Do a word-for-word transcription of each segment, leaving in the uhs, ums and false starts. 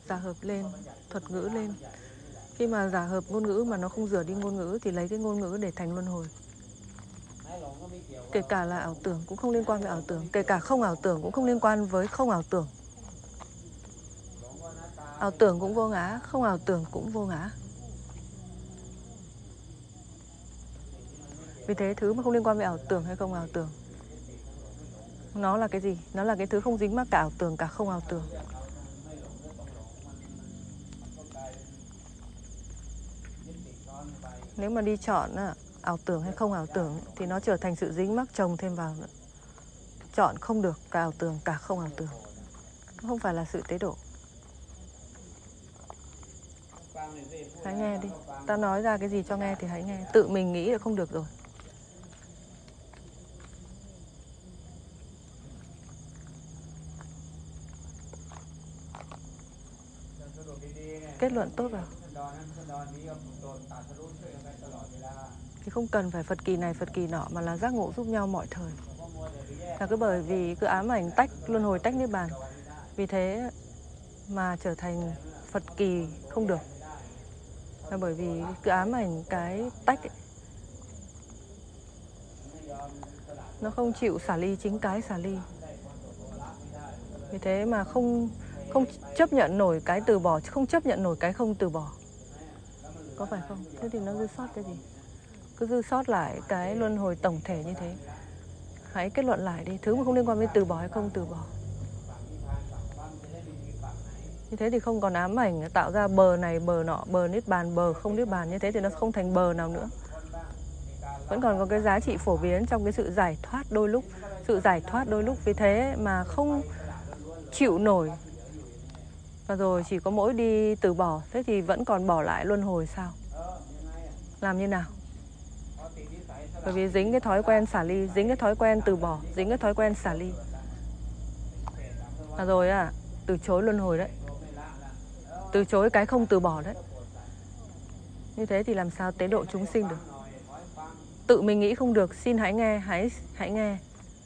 giả hợp lên, thuật ngữ lên. Khi mà giả hợp ngôn ngữ mà nó không rửa đi ngôn ngữ thì lấy cái ngôn ngữ để thành luân hồi. Kể cả là ảo tưởng cũng không liên quan với ảo tưởng, kể cả không ảo tưởng cũng không liên quan với không ảo tưởng. Ảo tưởng cũng vô ngã, không ảo tưởng cũng vô ngã. Vì thế thứ mà không liên quan với ảo tưởng hay không ảo tưởng, nó là cái gì? Nó là cái thứ không dính mắc cả ảo tưởng cả không ảo tưởng. Nếu mà đi chọn ảo tưởng hay không ảo tưởng thì nó trở thành sự dính mắc chồng thêm vào nữa. Chọn không được cả ảo tưởng cả không ảo tưởng. Nó không phải là sự tế độ. Hãy nghe đi. Ta nói ra cái gì cho nghe thì hãy nghe. Tự mình nghĩ là không được rồi. Kết luận tốt vào. Thì không cần phải Phật kỳ này Phật kỳ nọ, mà là giác ngộ giúp nhau mọi thời. Là cứ bởi vì cứ ám ảnh tách luân hồi tách niết bàn, vì thế mà trở thành Phật kỳ không được. Là bởi vì cứ ám ảnh cái tách ấy, nó không chịu xả ly chính cái xả ly. Vì thế mà không không chấp nhận nổi cái từ bỏ, không chấp nhận nổi cái không từ bỏ. Có phải không? Thế thì nó dư sót cái gì? Cứ dư sót lại cái luân hồi tổng thể như thế. Hãy kết luận lại đi. Thứ mà không liên quan với từ bỏ hay không từ bỏ. Như thế thì không còn ám ảnh tạo ra bờ này bờ nọ, bờ niết bàn, bờ không niết bàn. Như thế thì nó không thành bờ nào nữa. Vẫn còn có cái giá trị phổ biến trong cái sự giải thoát đôi lúc. Sự giải thoát đôi lúc. Vì thế mà không chịu nổi. Và rồi chỉ có mỗi đi từ bỏ. Thế thì vẫn còn bỏ lại luân hồi sao? Làm như nào? Bởi vì dính cái thói quen xả ly, dính cái thói quen từ bỏ, dính cái thói quen xả ly. Và rồi à, từ chối luân hồi đấy. Từ chối cái không từ bỏ đấy. Như thế thì làm sao tế độ chúng sinh được? Tự mình nghĩ không được, xin hãy nghe, hãy hãy nghe.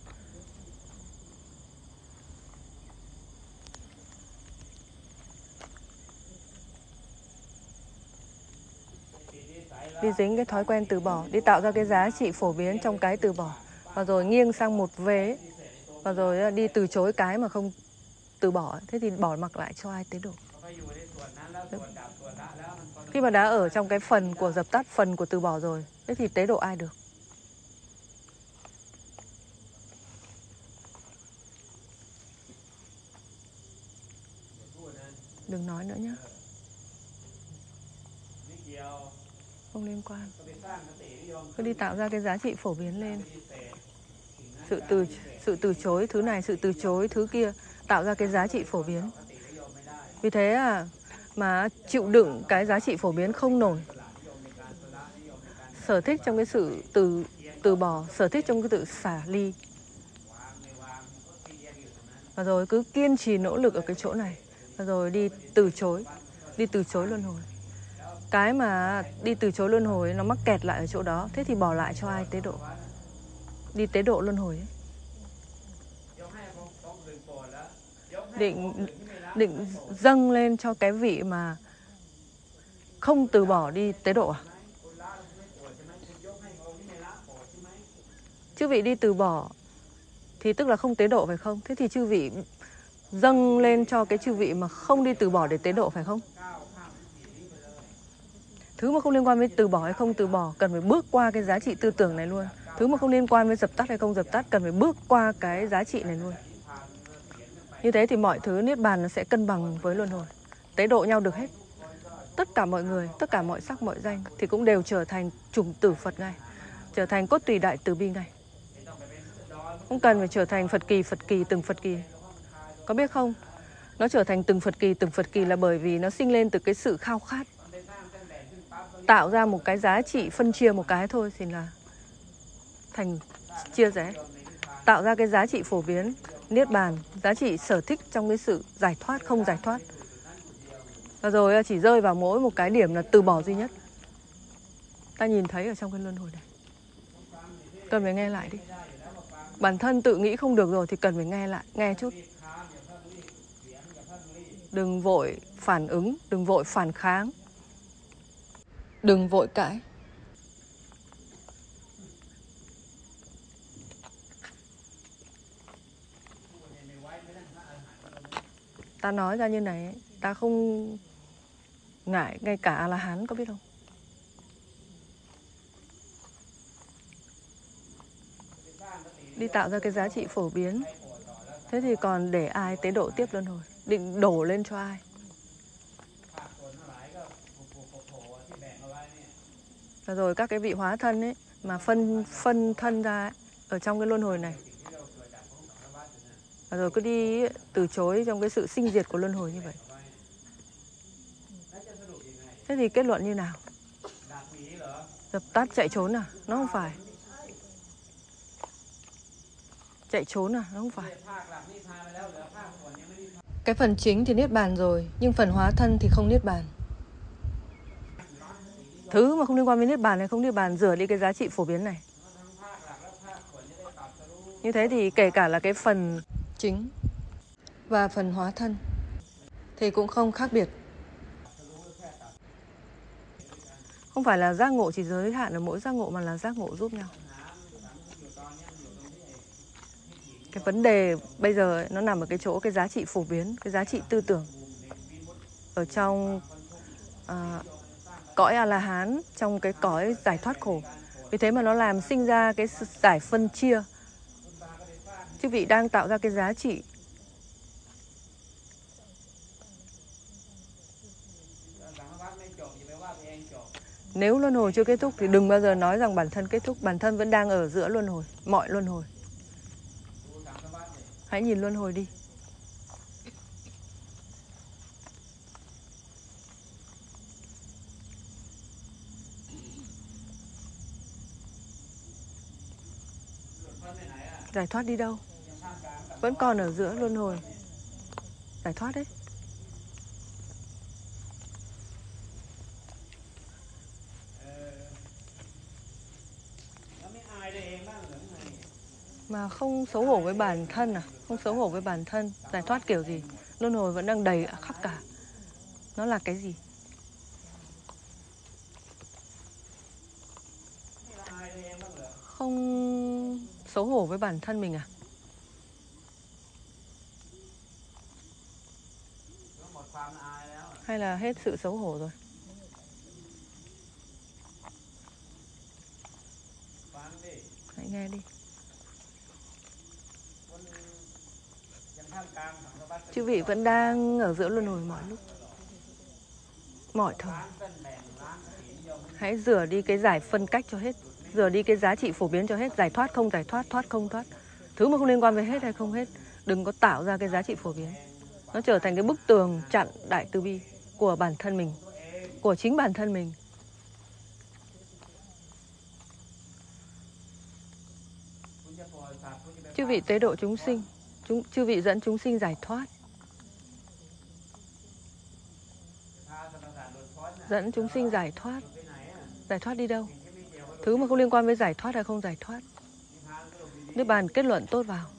Đi dính cái thói quen từ bỏ, đi tạo ra cái giá trị phổ biến trong cái từ bỏ. Và rồi nghiêng sang một vế. Và rồi đi từ chối cái mà không từ bỏ. Thế thì bỏ mặc lại cho ai tế độ? Đấy. Khi mà đã ở trong cái phần của dập tắt, phần của từ bỏ rồi, thế thì tế độ ai được? Đừng nói nữa nhé. Không liên quan. Cứ đi tạo ra cái giá trị phổ biến lên. Sự từ, sự từ chối thứ này, sự từ chối thứ kia, tạo ra cái giá trị phổ biến. Vì thế à, mà chịu đựng cái giá trị phổ biến không nổi. Sở thích trong cái sự từ, từ bỏ, sở thích trong cái sự xả ly. Và rồi cứ kiên trì nỗ lực ở cái chỗ này. Và rồi đi từ chối, đi từ chối luân hồi. Cái mà đi từ chối luân hồi nó mắc kẹt lại ở chỗ đó. Thế thì bỏ lại cho ai tế độ? Đi tế độ luân hồi ấy. Định, định dâng lên cho cái vị mà không từ bỏ đi tế độ à? Chư vị đi từ bỏ thì tức là không tế độ phải không? Thế thì chư vị dâng lên cho cái chư vị mà không đi từ bỏ để tế độ phải không? Thứ mà không liên quan với từ bỏ hay không từ bỏ cần phải bước qua cái giá trị tư tưởng này luôn. Thứ mà không liên quan với dập tắt hay không dập tắt cần phải bước qua cái giá trị này luôn. Như thế thì mọi thứ niết bàn nó sẽ cân bằng với luân hồi. Tế độ nhau được hết. Tất cả mọi người, tất cả mọi sắc mọi danh thì cũng đều trở thành chủng tử Phật ngay. Trở thành cốt tùy đại từ bi ngay. Không cần phải trở thành Phật kỳ, Phật kỳ, từng Phật kỳ. Có biết không? Nó trở thành từng Phật kỳ, từng Phật kỳ là bởi vì nó sinh lên từ cái sự khao khát. Tạo ra một cái giá trị phân chia một cái thôi thì là thành chia rẽ. Tạo ra cái giá trị phổ biến, niết bàn, giá trị sở thích trong cái sự giải thoát, không giải thoát. Và rồi chỉ rơi vào mỗi một cái điểm là từ bỏ duy nhất. Ta nhìn thấy ở trong cái luân hồi này. Cần phải nghe lại đi. Bản thân tự nghĩ không được rồi thì cần phải nghe lại, nghe chút. Đừng vội phản ứng, đừng vội phản kháng, đừng vội cãi. Ta nói ra như này, ta không ngại ngay cả A-la-hán, có biết không? Đi tạo ra cái giá trị phổ biến. Thế thì còn để ai tế độ tiếp luân hồi? Định đổ lên cho ai? Và rồi các cái vị hóa thân ấy, mà phân phân thân ra ấy, ở trong cái luân hồi này. Và rồi cứ đi ấy, từ chối trong cái sự sinh diệt của luân hồi như vậy. Thế thì kết luận như nào? Dập tắt chạy trốn à? Nó không phải. Chạy trốn à? Nó không phải. Cái phần chính thì niết bàn rồi, nhưng phần hóa thân thì không niết bàn. Thứ mà không liên quan với niết bàn hay không niết bàn rửa đi cái giá trị phổ biến này. Như thế thì kể cả là cái phần chính và phần hóa thân thì cũng không khác biệt. Không phải là giác ngộ chỉ giới hạn ở mỗi giác ngộ, mà là giác ngộ giúp nhau. Cái vấn đề bây giờ ấy, nó nằm ở cái chỗ cái giá trị phổ biến, cái giá trị tư tưởng ở trong uh, cõi A-la-hán, trong cái cõi giải thoát khổ. Vì thế mà nó làm sinh ra cái giải phân chia. Chư vị đang tạo ra cái giá trị. Nếu luân hồi chưa kết thúc thì đừng bao giờ nói rằng bản thân kết thúc. Bản thân vẫn đang ở giữa luân hồi, mọi luân hồi. Hãy nhìn luân hồi đi. Giải thoát đi đâu? Vẫn còn ở giữa luân hồi. Giải thoát đấy. Mà không xấu hổ với bản thân à? Không xấu hổ với bản thân. Giải thoát kiểu gì? Luân hồi vẫn đang đầy khắp cả. Nó là cái gì? Không xấu hổ với bản thân mình à? Hay là hết sự xấu hổ rồi? Hãy nghe đi. Chư vị vẫn đang ở giữa luân hồi mọi lúc, mọi thời. Hãy rửa đi cái giải phân cách cho hết, rửa đi cái giá trị phổ biến cho hết. Giải thoát không giải thoát, thoát không thoát, thứ mà không liên quan với hết hay không hết. Đừng có tạo ra cái giá trị phổ biến. Nó trở thành cái bức tường chặn đại từ bi của bản thân mình, của chính bản thân mình. Chư vị tế độ chúng sinh, chúng, chư vị dẫn chúng sinh giải thoát. Dẫn chúng sinh giải thoát. Giải thoát đi đâu? Thứ mà không liên quan với giải thoát hay không giải thoát. Niết bàn kết luận tốt vào.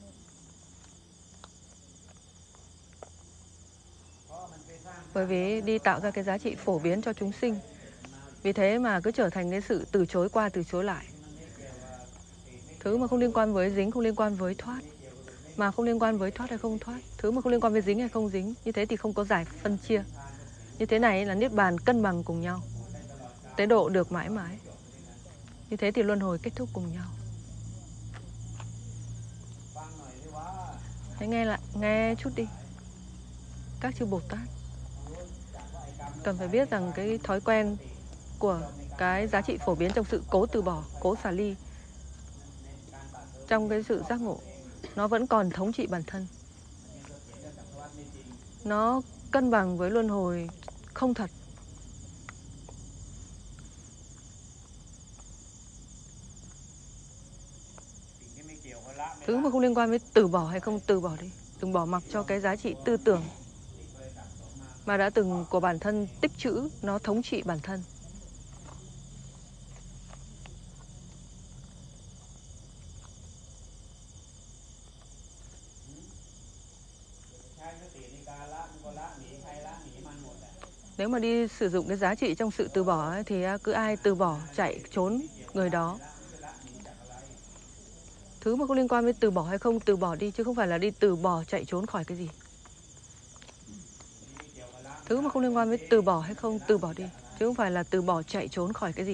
Bởi vì đi tạo ra cái giá trị phổ biến cho chúng sinh. Vì thế mà cứ trở thành cái sự từ chối qua từ chối lại. Thứ mà không liên quan với dính, không liên quan với thoát. Mà không liên quan với thoát hay không thoát. Thứ mà không liên quan với dính hay không dính. Như thế thì không có giải phân chia. Như thế này là niết bàn cân bằng cùng nhau. Tế độ được mãi mãi. Như thế thì luân hồi kết thúc cùng nhau. Hãy nghe lại, nghe chút đi. Các chư Bồ Tát cần phải biết rằng cái thói quen của cái giá trị phổ biến trong sự cố từ bỏ, cố xả ly, trong cái sự giác ngộ, nó vẫn còn thống trị bản thân. Nó cân bằng với luân hồi không thật. Thứ mà không liên quan với từ bỏ hay không từ bỏ đi. Đừng bỏ mặc cho cái giá trị tư tưởng mà đã từng của bản thân tích trữ, nó thống trị bản thân. Nếu mà đi sử dụng cái giá trị trong sự từ bỏ ấy, thì cứ ai từ bỏ chạy trốn người đó. Thứ mà không liên quan với từ bỏ hay không từ bỏ đi, chứ không phải là đi từ bỏ chạy trốn khỏi cái gì. Thứ mà không liên quan với từ bỏ hay không từ bỏ đi, chứ không phải là từ bỏ chạy trốn khỏi cái gì.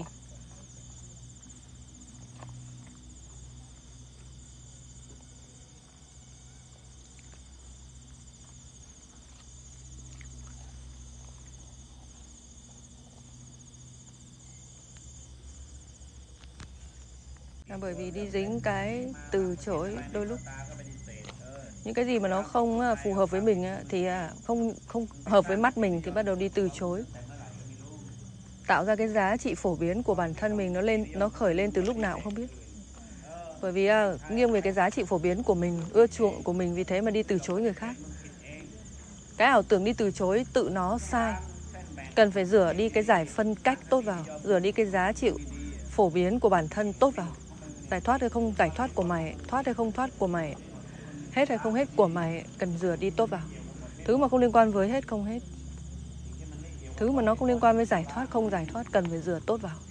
Là bởi vì đi dính cái từ chối đôi lúc những cái gì mà nó không phù hợp với mình thì không không hợp với mắt mình thì bắt đầu đi từ chối. Tạo ra cái giá trị phổ biến của bản thân mình nó lên nó khởi lên từ lúc nào cũng không biết. Bởi vì nghiêng về cái giá trị phổ biến của mình, ưa chuộng của mình, vì thế mà đi từ chối người khác. Cái ảo tưởng đi từ chối tự nó sai. Cần phải rửa đi cái giải phân cách tốt vào, rửa đi cái giá trị phổ biến của bản thân tốt vào. Giải thoát hay không giải thoát của mày, thoát hay không thoát của mày, hết hay không hết của mày, cần rửa đi tốt vào. Thứ mà không liên quan với hết không hết, thứ mà nó không liên quan với giải thoát không giải thoát, cần phải rửa tốt vào.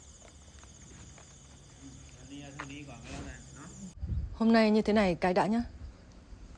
Hôm nay như thế này cái đã nhá.